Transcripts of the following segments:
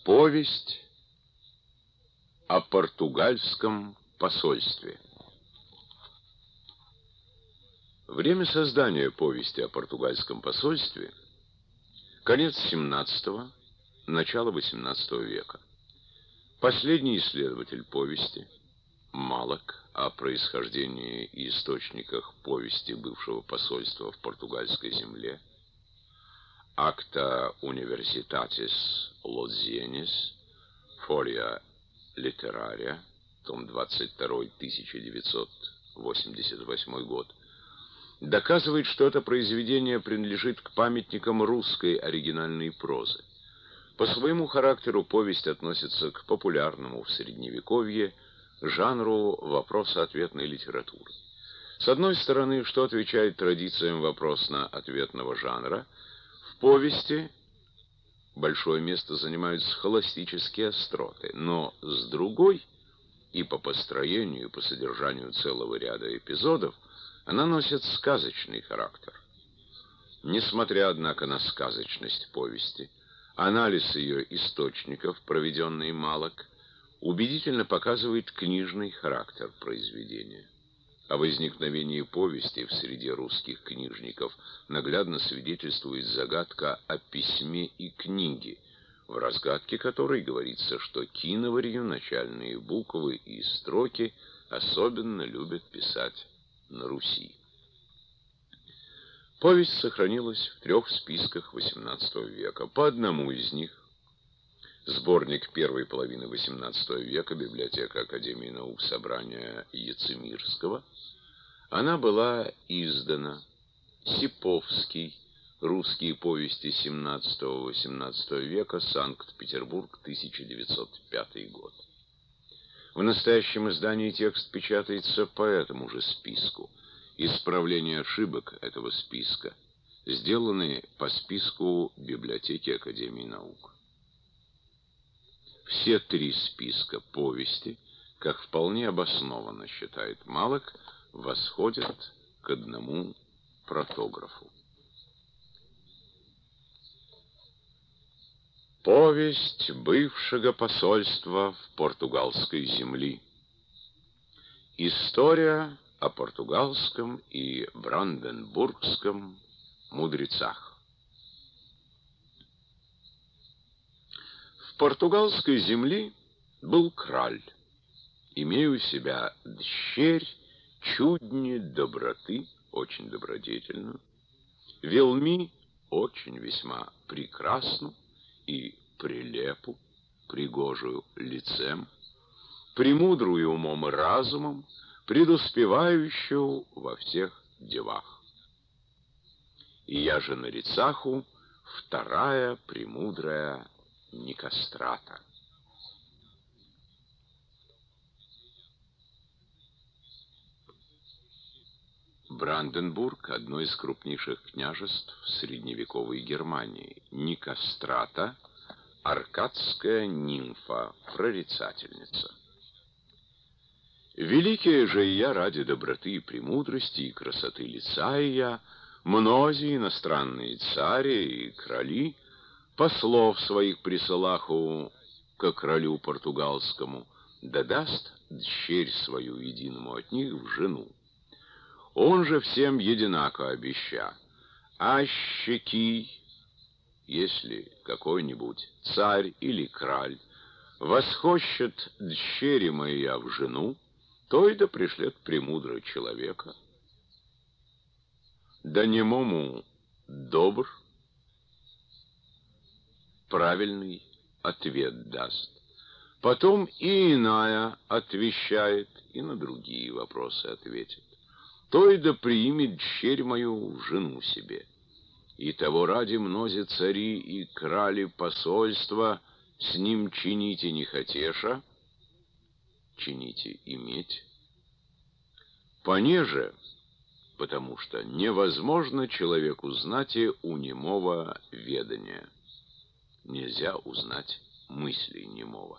Повесть о португальском посольстве. Время создания повести о португальском посольстве — конец XVII — начало XVIII века. Последний исследователь повести, Маллок, о происхождении и источниках повести бывшего посольства в португальской земле, Acta Universitatis Lousiensis, Folia Literaria, том 22, 1988 год, доказывает, что это произведение принадлежит к памятникам русской оригинальной прозы. По своему характеру повесть относится к популярному в Средневековье жанру вопросо-ответной литературы. С одной стороны, что отвечает традициям вопросно-ответного жанра, в повести большое место занимают схоластические остроты, но с другой, и по построению, и по содержанию целого ряда эпизодов, она носит сказочный характер. Несмотря, однако, на сказочность повести, анализ ее источников, проведенный Маллок, убедительно показывает книжный характер произведения. О возникновении повести в среде русских книжников наглядно свидетельствует загадка о письме и книге, в разгадке которой говорится, что киноварью начальные буквы и строки особенно любят писать на Руси. Повесть сохранилась в 3 списках XVIII века. По одному из них, сборник первой половины XVIII века, библиотека Академии наук, собрания Яцимирского, она была издана. Сиповский. Русские повести XVII-XVIII века. Санкт-Петербург, 1905 год. В настоящем издании текст печатается по этому же списку. Исправление ошибок этого списка сделаны по списку библиотеки Академии наук. Все 3 списка повести, как вполне обоснованно считает Маллок, восходят к одному протографу. Повесть бывшего посольства в португальской земли. История о португальском и бранденбургском мудрецах. В португальской земли был краль, имея у себя дщерь чудни доброты, очень добродетельную, велми очень весьма прекрасну и прелепу, пригожую лицем, премудрую умом и разумом, преуспевающую во всех делах. И я же нарицаху вторая премудрая Никострата. Бранденбург — одно из крупнейших княжеств средневековой Германии. Никострата — аркадская нимфа, прорицательница. Великие же я ради доброты и премудрости и красоты лица я, многие иностранные цари и короли, послов своих присылаху ко королю португалскому, да даст дщерь свою единому от них в жену. Он же всем единако обеща, щеки, если какой-нибудь царь или краль восхощет дщери моя в жену, то и да пришлет премудрого человека, да немому добр, правильный ответ даст. Потом и иная отвечает, и на другие вопросы ответит. То и да примет дщерь мою в жену себе. И того ради мнози цари и крали посольства с ним чините не хотеша, чините иметь. Понеже, потому что невозможно человеку знать и у немого ведания. Нельзя узнать мыслей немого.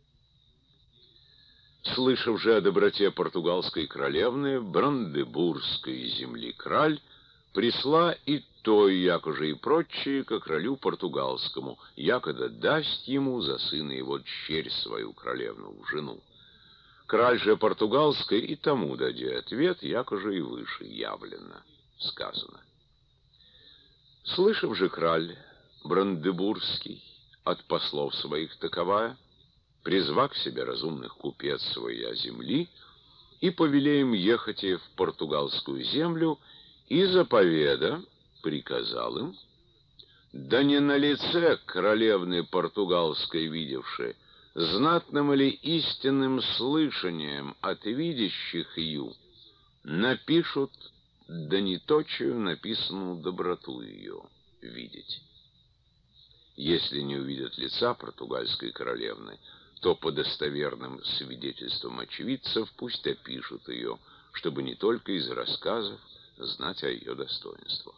Слышав же о доброте португальской королевны, брандебургской земли краль присла и той, якоже и прочие, ко королю португалскому, якода даст ему за сына его дщерь свою королевну в жену. Краль же португалской и тому дади ответ, якоже и выше явлено сказано. Слышав же краль Брандебургский от послов своих таковая, призвав к себе разумных купец своя земли, и повеле им ехать в португалскую землю, и заповеда приказал им, да не на лице королевны португалской видевши, знатным или истинным слышанием от видящих ее, напишут, да не точию написанную доброту ее видеть. Если не увидят лица португальской королевны, то по достоверным свидетельствам очевидцев пусть опишут ее, чтобы не только из рассказов знать о ее достоинствах.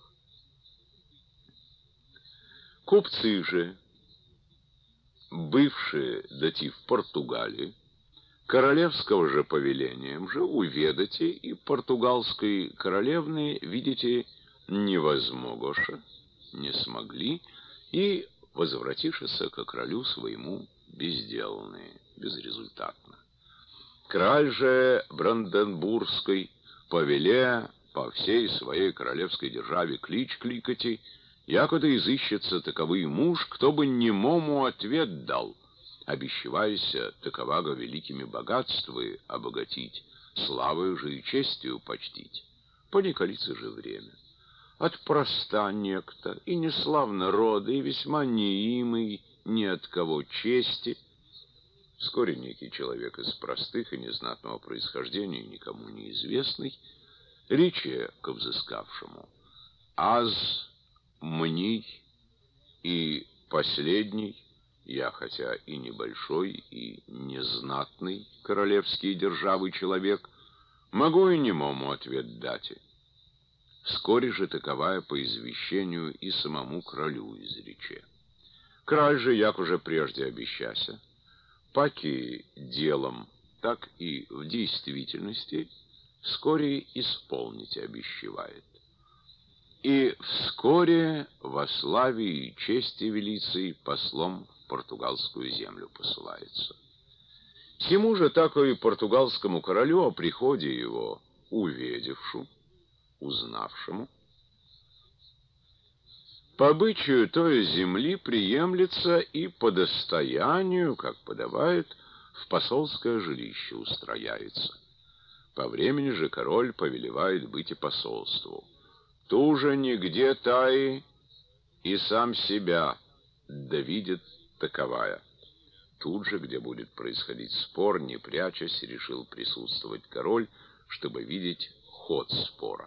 Купцы же, бывшие дати в Португалии, королевского же повелением же уведате и португалской королевны, видите, невозмогоша, не смогли, и возвратишься ко королю своему безделанные, безрезультатно. Краль же Бранденбургской повеле по всей своей королевской державе клич кликати, якуда изыщется таковый муж, кто бы немому ответ дал, обещавайся таковаго великими богатствы обогатить, славою же и честью почтить. Пониколится же время. От проста некто, и неславно рода, и весьма неимый, ни от кого чести. Вскоре некий человек из простых и незнатного происхождения, никому неизвестный, рече ко взыскавшему: «Аз мний и последний, я хотя и небольшой, и незнатный королевские державы человек, могу и немому ответ дать». Вскоре же таковая по извещению и самому королю изрече. Краль же, як уже прежде обещася, паки делом, так и в действительности вскоре исполнить обещевает. И вскоре во славе и чести велицы послом в португалскую землю посылается. Сему же тако и португалскому королю о приходе его уведевшу, узнавшему, по обычаю той земли приемлется и по достоянию, как подобает, в посольское жилище устрояется. По времени же король повелевает быть и посольству. Туже нигде таи и сам себя да видит таковая. Тут же, где будет происходить спор, не прячась, решил присутствовать король, чтобы видеть ход спора.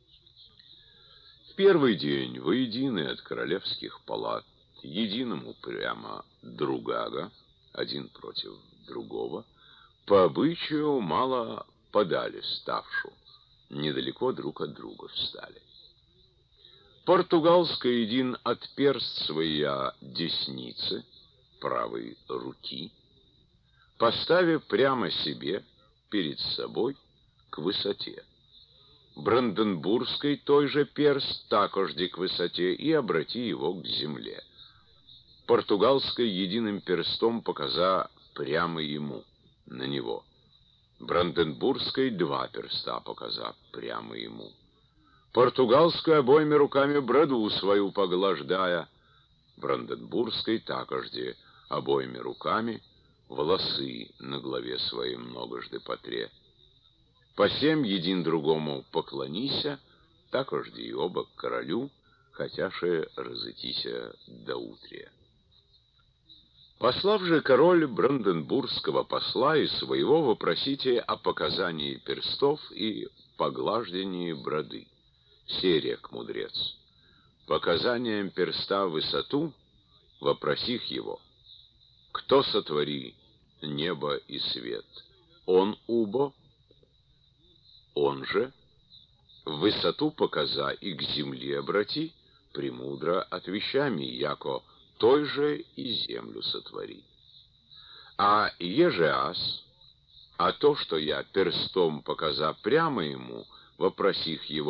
В первый день воедино от королевских палат единому прямо другага, один против другого, по обычаю мало подали ставшу, недалеко друг от друга встали. Португалская един от перст своя десницы, правой руки, поставив прямо себе перед собой к высоте. Бранденбургской той же перст такожди к высоте и обрати его к земле. Португалской единым перстом показа прямо ему, на него. Бранденбургской два перста показа прямо ему. Португалской обоими руками бороду свою поглаждая. Бранденбургской такожди обоими руками волосы на голове своей многожды потре. По семь един другому поклонися, такожди и оба к королю, хотяше разойтися до утрия. Послав же король бранденбургского посла и своего вопросите о показании перстов и поглаждении броды. Серек мудрец. Показанием перста в высоту вопросих его: кто сотвори небо и свет? Он убо? Он же в высоту показа и к земле обрати, премудро отвещами, яко той же и землю сотвори. А еже аз, а то, что я перстом показа прямо ему, вопросих его,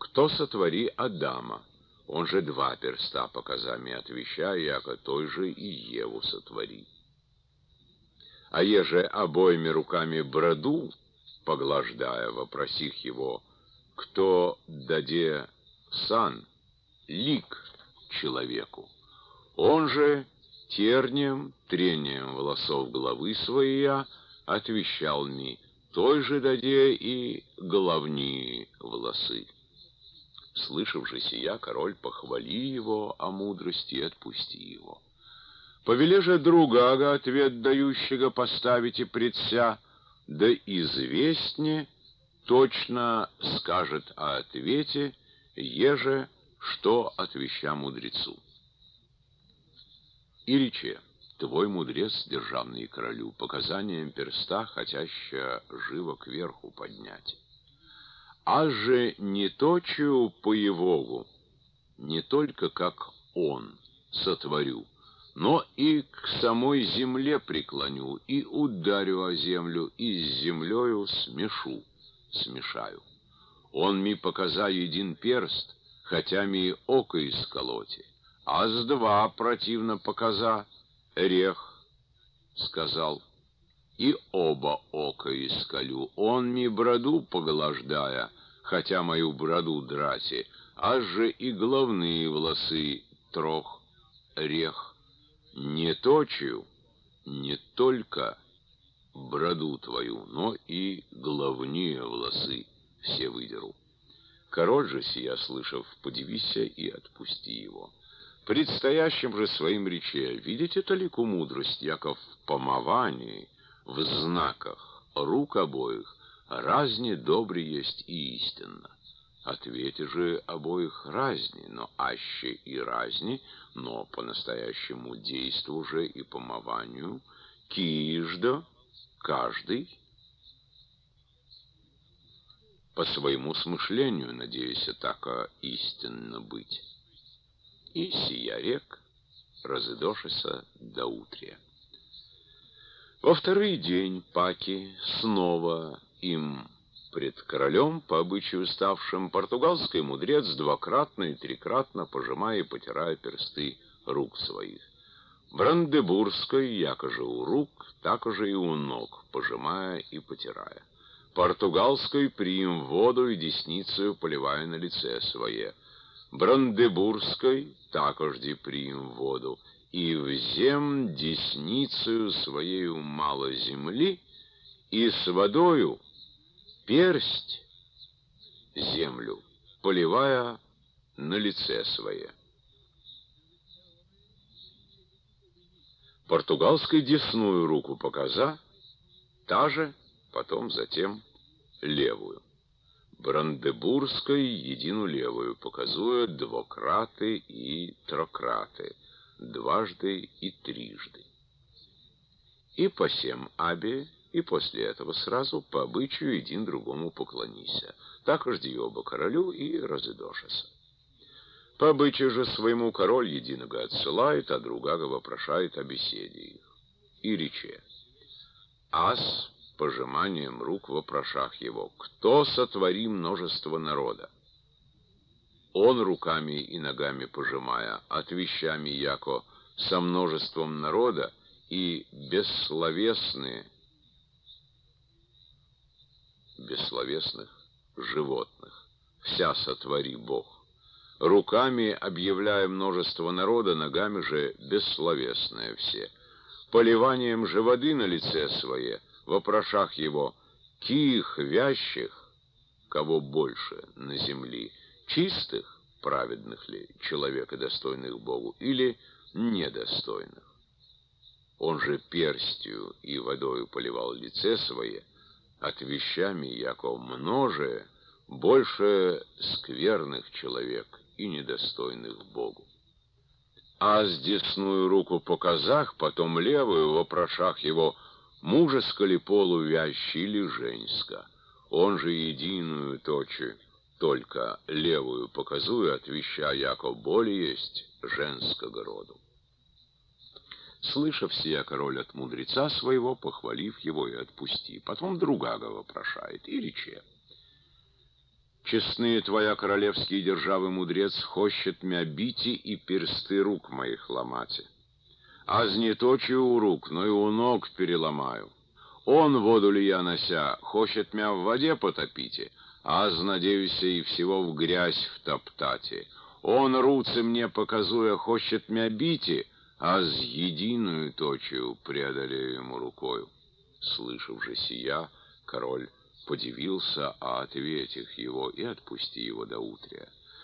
кто сотвори Адама, он же два перста показами отвещая, яко той же и Еву сотвори. А еже обоими руками бороду, поглаждая, вопросих его, кто даде сан, лик человеку, он же тернием, трением волосов головы своей отвещал ми, той же даде и головни волосы. Слышав же сия, король похвали его о мудрости и отпусти его. Повеле же другага, ответ дающего, поставите пред ся, да известне, точно скажет о ответе, еже, что отвеща мудрецу. И рече, твой мудрец, державный королю, показанием перста, хотяща живо кверху поднять. А же не точу по Евогу, не только как он сотворю, но и к самой земле преклоню, и ударю о землю, и с землею смешаю. Он ми показа един перст, хотя ми око исколоти, а с два противно показа рех, сказал, и оба ока исколю. Он ми броду поглаждая, хотя мою броду драти, аж же и головные волосы трох рех. Не точу, не только броду твою, но и головные волосы все выдеру. Король же сия, слышав, подивися и отпусти его. Предстоящим же своим рече, видите толику мудрость, яко в помывании, в знаках рук обоих разни добре есть и истинно. Ответе же обоих разни, но аще и разни, но по-настоящему действу же и помыванию, киждо, каждый, по своему смышлению, надеюсь, тако истинно быть. И сия рек разыдошися до утрия. Во второй день паки снова им пред королем, по обычаю ставшим, португалский мудрец двократно и трикратно пожимая и потирая персты рук своих. Брандебургской, якоже у рук, также и у ног, пожимая и потирая. Португалской приим воду и десницею поливая на лице свое. Брандебургской такожди приим воду, и взем десницею своею мало земли, и с водою персть землю, поливая на лице свое. Португалской десную руку показа, та же, потом затем левую. Брандебургской едину левую, показуя двократы и трократы, дважды и трижды. И по сем абе, и после этого сразу по обычаю един другому поклонися. Так жди оба королю и разыдошися. По обычаю же своему король единого отсылает, а другого вопрошает о беседе их. И рече, ас пожиманием рук вопрошах его, кто сотвори множество народа? Он руками и ногами пожимая, отвещами яко со множеством народа и бессловесных животных, вся сотвори Бог. Руками объявляя множество народа, ногами же бессловесное все. Поливанием же воды на лице свое, вопрошах его, ких вящих, кого больше на земли, чистых, праведных ли, человека достойных Богу, или недостойных. Он же перстью и водою поливал лице свое, от вещами, яко множе, больше скверных человек и недостойных Богу. А с десную руку показах, потом левую, вопрошах его, мужеско ли полу вящи или женска. Он же единую точи, только левую показуя, отвеща, яко более есть женского роду. Слышав сия, король от мудреца своего, похвалив его и отпусти. Потом другого вопрошает и рече. Честные твоя королевские державы мудрец хочет мя бити и персты рук моих ломати. Аз не точию у рук, но и у ног переломаю. Он, воду ли я нося, хочет мя в воде потопите, аз, надеюсь, и всего в грязь втоптати. Он, руцы мне показуя, хочет мя бити, аз единую точию преодолею ему рукою. Слышав же сия, король подивился о ответах его и отпусти его до утрия.